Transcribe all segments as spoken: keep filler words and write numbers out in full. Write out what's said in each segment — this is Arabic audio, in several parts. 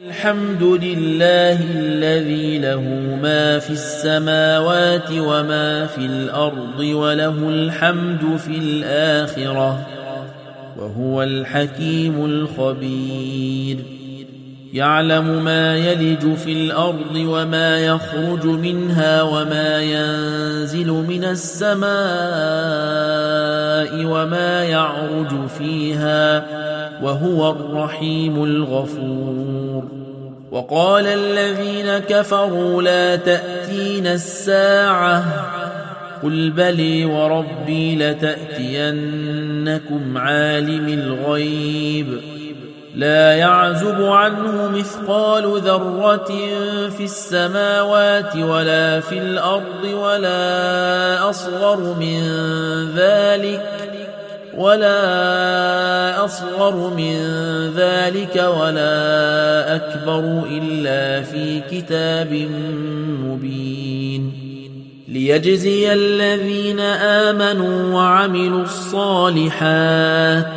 الحمد لله الذي له ما في السماوات وما في الأرض وله الحمد في الآخرة وهو الحكيم الخبير. يعلم ما يلج في الأرض وما يخرج منها وما ينزل من السماء وما يعرج فيها وهو الرحيم الغفور. وقال الذين كفروا لا تأتين الساعة قل بلي وربي لتأتينكم عالم الغيب لا يعزب عنه مثقال ذرة في السماوات ولا في الأرض ولا أصغر من ذلك ولا أصغر من ذلك ولا أكبر إلا في كتاب مبين ليجزي الذين آمنوا وعملوا الصالحات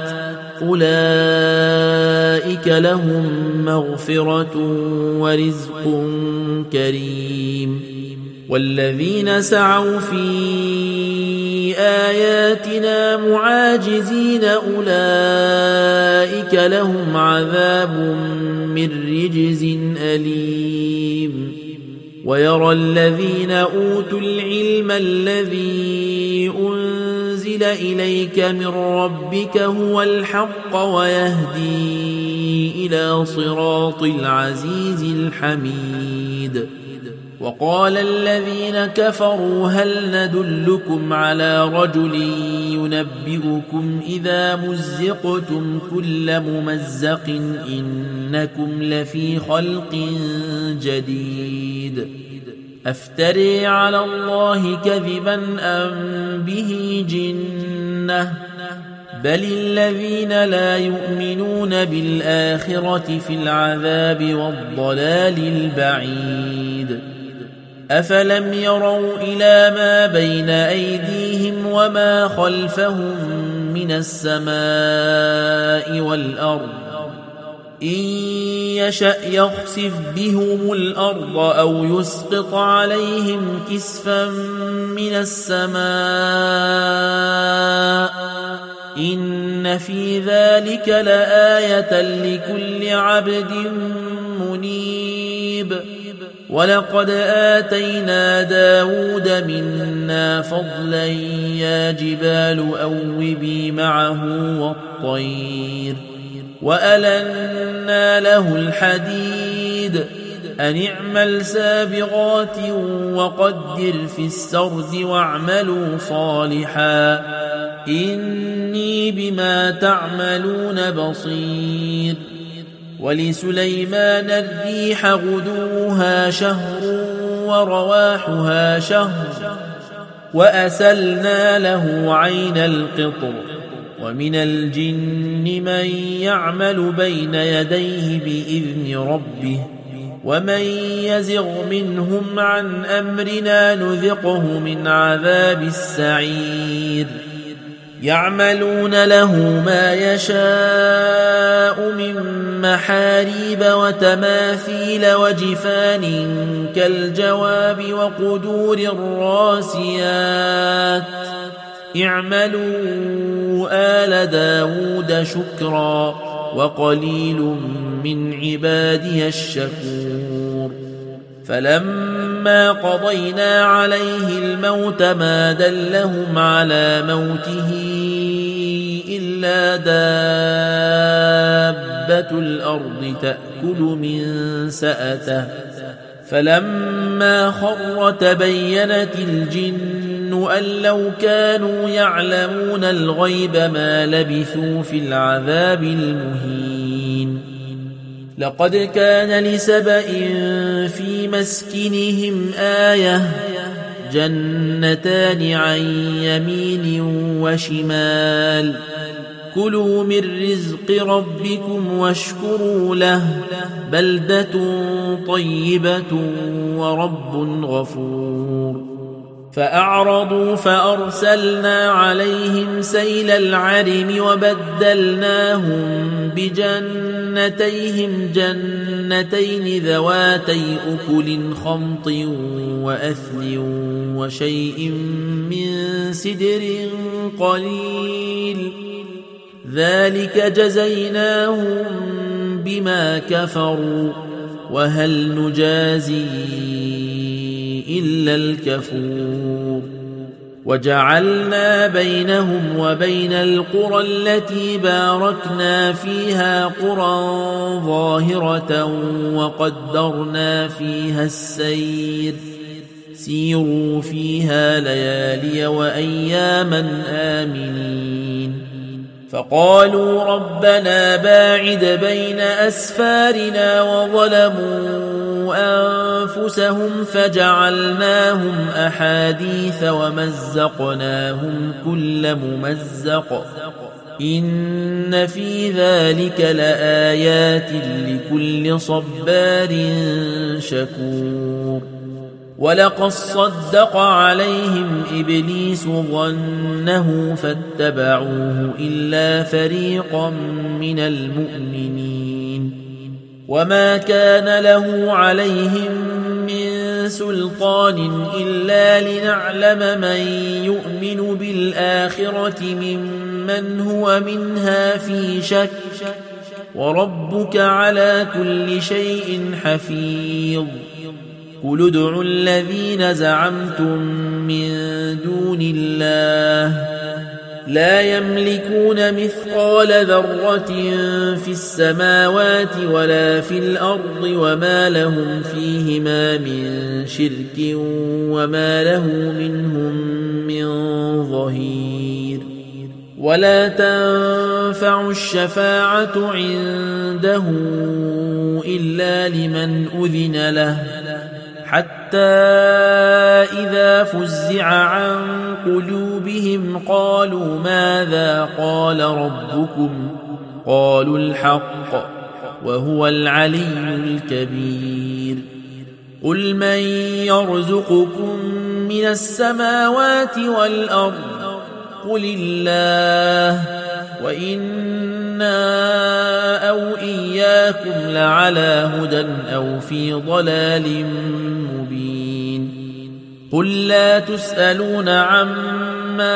أولئك لهم مغفرة ورزق كريم. والذين سعوا في آياتنا معاجزين أولئك لهم عذاب من رجز أليم. ويرى الذين أوتوا العلم الذي أنزل إليك من ربك هو الحق ويهدي إلى صراط العزيز الحميد. وقال الذين كفروا هل ندلكم على رجل ينبئكم إذا مزقتم كل ممزق إنكم لفي خلق جديد أفتري على الله كذبا أم به جنة بل الذين لا يؤمنون بالآخرة في العذاب والضلال البعيد. أفلم يروا إلى ما بين أيديهم وما خلفهم من السماء والأرض إن يشأ يخسف بهم الأرض أو يسقط عليهم كسفا من السماء إن في ذلك لآية لكل عبد منيب. ولقد آتينا داود منا فضلا يا جبال أوبي معه والطير وألنا له الحديد أن اعمل سابغات وقدر في السرد واعملوا صالحا إني بما تعملون بصير. ولسليمان الريح غدوها شهر ورواحها شهر وأسلنا له عين القطر ومن الجن من يعمل بين يديه بإذن ربه ومن يزغ منهم عن أمرنا نذقه من عذاب السعير. يعملون له ما يشاء من محاريب وتماثيل وجفان كالجواب وقدور الراسيات اعملوا آل داود شكرا وقليل من عبادي الشكور. فلما قضينا عليه الموت ما دلهم على موته إلا دابة الأرض تأكل من سأته فلما خر تبينت الجن أن لو كانوا يعلمون الغيب ما لبثوا في العذاب المهين. لقد كان لسبإ في مسكنهم آية جنتان عن يمين وشمال كلوا من رزق ربكم واشكروا له بلدة طيبة ورب غفور. فأعرضوا فأرسلنا عليهم سيل العرم وبدلناهم بجنتيهم جنتين ذواتي أكل خمط وأثل وشيء من سدر قليل ذلك جزيناهم بما كفروا وهل نجازي إلا الكفور وجعلنا بينهم وبين القرى التي باركنا فيها قرى ظاهرة وقدرنا فيها السير سيروا فيها ليالي وأياما آمنين فقالوا ربنا باعد بين أسفارنا وظلموا أنفسهم فجعلناهم أحاديث ومزقناهم كل ممزق إن في ذلك لآيات لكل صبار شكور ولقد صدق عليهم إبليس ظنه فاتبعوه إلا فريقا من المؤمنين وما كان له عليهم من سلطان إلا لنعلم من يؤمن بالآخرة ممن هو منها في شك وربك على كل شيء حفيظ قل ادعوا الذين زعمتم من دون الله لا يملكون مثقال ذرة في السماوات ولا في الأرض وما لهم فيهما من شرك وما له منهم من ظهير ولا تنفع الشفاعة عنده إلا لمن أذن له حتى إذا فزع عن قلوبهم قالوا ماذا قال ربكم قالوا الحق وهو العلي الكبير قل من يرزقكم من السماوات والأرض قل الله وإنا أو إياكم لعلى هدى أو في ضلال مبين قل لا تسألون عما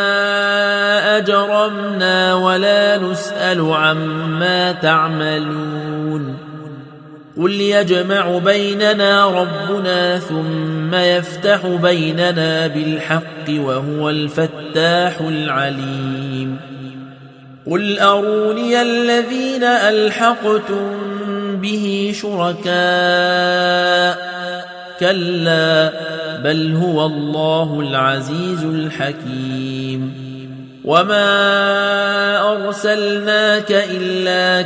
أجرمنا ولا نسأل عما تعملون قل يجمع بيننا ربنا ثم يفتح بيننا بالحق وهو الفتاح العليم قل أروني الذين ألحقتم به شركاء كلا بل هو الله العزيز الحكيم وما أرسلناك إلا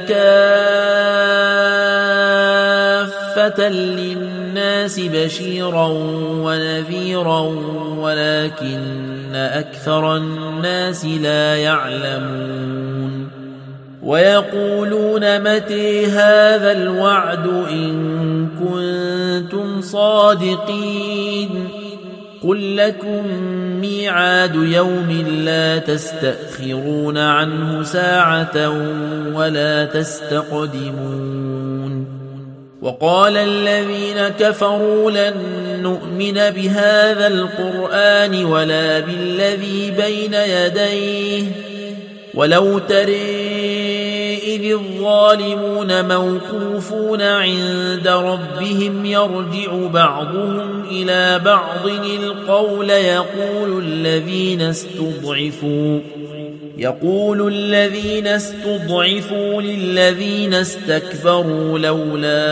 كافة للناس بشيرا ونذيرا ولكن أكثر الناس لا يعلمون ويقولون متى هذا الوعد إن كنتم صادقين قل لكم ميعاد يوم لا تستأخرون عنه ساعة ولا تستقدمون وقال الذين كفروا لن نؤمن بهذا القرآن ولا بالذي بين يديه ولو ترى إذ الظالمون موقوفون عند ربهم يرجع بعضهم إلى بعض القول يقول الذين استضعفوا يقول الذين استضعفوا للذين استكبروا لولا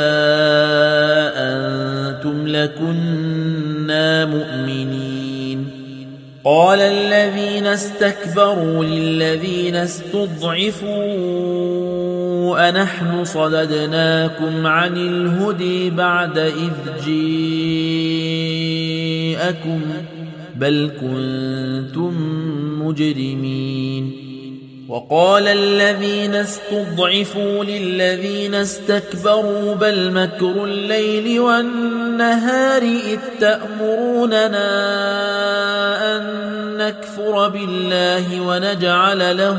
أنتم لكنا مؤمنين قال الذين استكبروا للذين استضعفوا أنحن صددناكم عن الهدى بعد إذ جاءكم بل كنتم مجرمين وقال الذين استضعفوا للذين استكبروا بل مكر الليل والنهار إذ تأمروننا أن نكفر بالله ونجعل له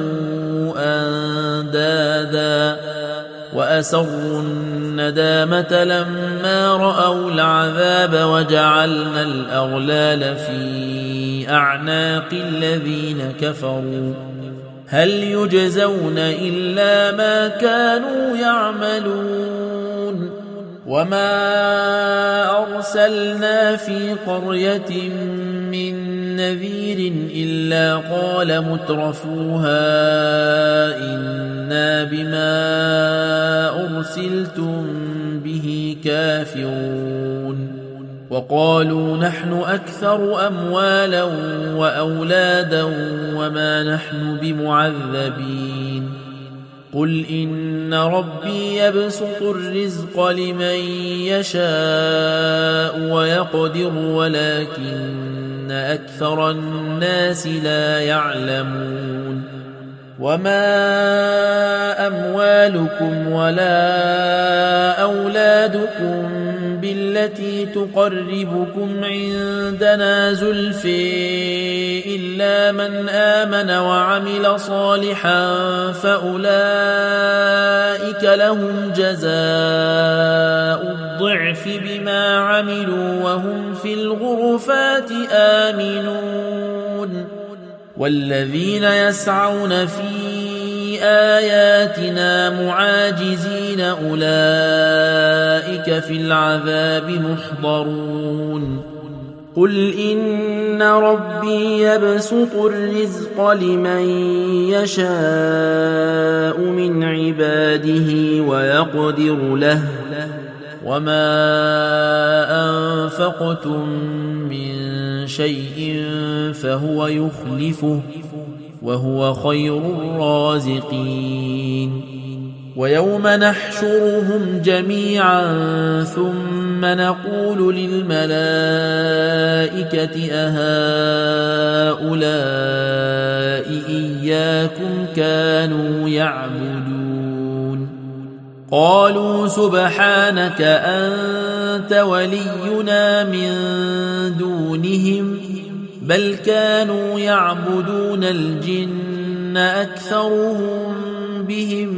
أندادا وأسروا الندامة لما رأوا العذاب وجعلنا الأغلال في أعناق الذين كفروا هل يجزون إلا ما كانوا يعملون وما أرسلنا في قرية من نذير إلا قال مترفوها إنا بما أرسلتم به كافرون وقالوا نحن أكثر أموالا وأولادا وما نحن بمعذبين قل إن ربي يبسط الرزق لمن يشاء ويقدر ولكن أكثر الناس لا يعلمون وما أموالكم ولا أولادكم بالتي تقربكم عندنا زلفي إلا من آمن وعمل صالحا فأولئك لهم جزاء الضعف بما عملوا وهم في الغرفات آمنون والذين يسعون في آياتنا معاجزين أولئك في العذاب محضرون قل إن ربي يبسط الرزق لمن يشاء من عباده ويقدر له وما أنفقتم من شيء فهو يخلفه وهو خير الرازقين ويوم نحشرهم جميعا ثم نقول للملائكة أهؤلاء إياكم كانوا يعبدون قالوا سبحانك أنت ولينا من دونهم بل كانوا يعبدون الجن أكثرهم بهم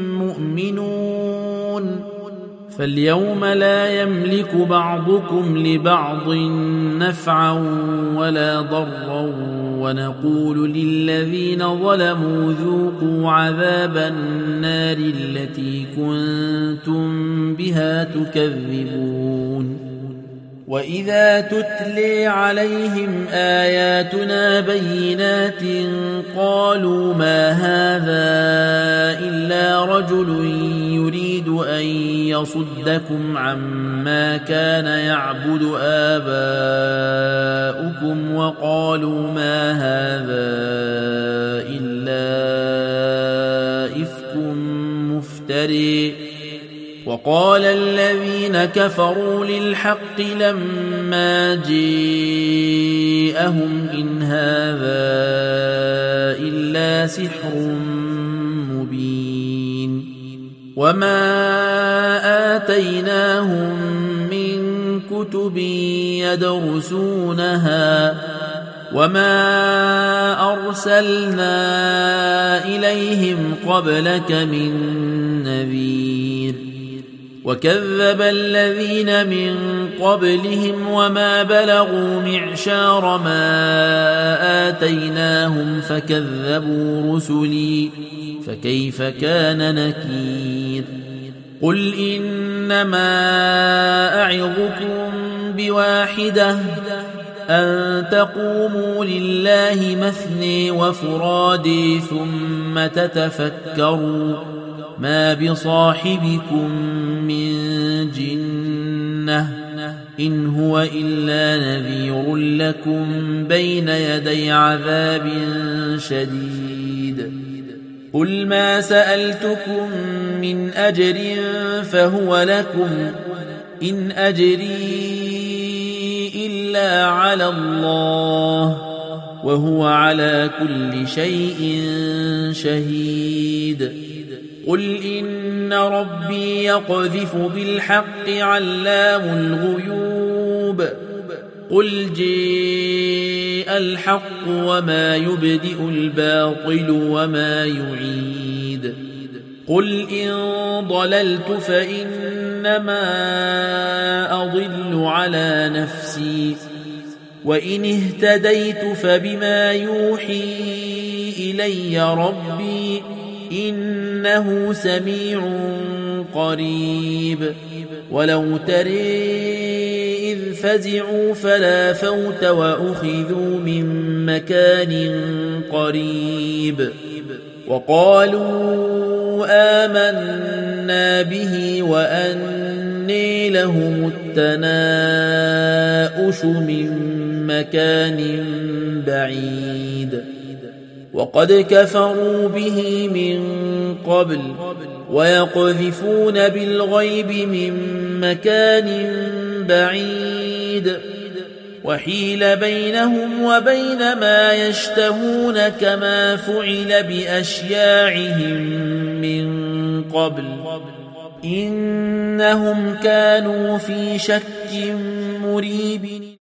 مؤمنون فاليوم لا يملك بعضكم لبعض نفعا ولا ضرا ونقول للذين ظلموا ذوقوا عذاب النار التي كنتم بها تكذبون وإذا تتلي عليهم آياتنا بينات قالوا ما هذا إلا رجل يريد أن يصدكم عما كان يعبد آباؤكم وقالوا ما هذا إلا إفك مفتري وقال الذين كفروا للحق لما جاءهم إن هذا إلا سحر مبين وما آتيناهم من كتب يدرسونها وما أرسلنا إليهم قبلك من نذير وكذب الذين من قبلهم وما بلغوا معشار ما آتيناهم فكذبوا رسلي فكيف كان نكير قل إنما أعظكم بواحدة أن تقوموا لله مثني وفرادي ثم تتفكروا ما بصاحبكم من جنة إن هو إلا نذير لكم بين يدي عذاب شديد قل ما سألتكم من أجر فهو لكم إن أجري إلا على الله وهو على كل شيء شهيد قل إن ربي يقذف بالحق علام الغيوب قل جاء الحق وما يبدئ الباطل وما يعيد قل إن ضللت فإنما أضل على نفسي وإن اهتديت فبما يوحي إلي ربي إنه سميع قريب ولو ترى إذ فزعوا فلا فوت وأخذوا من مكان قريب وقالوا آمنا به وأني لهم التناؤش من مكان بعيد وقد كفروا به من قبل ويقذفون بالغيب من مكان بعيد وحيل بينهم وبين ما يشتهون كما فعل بأشياعهم من قبل إنهم كانوا في شك مريب.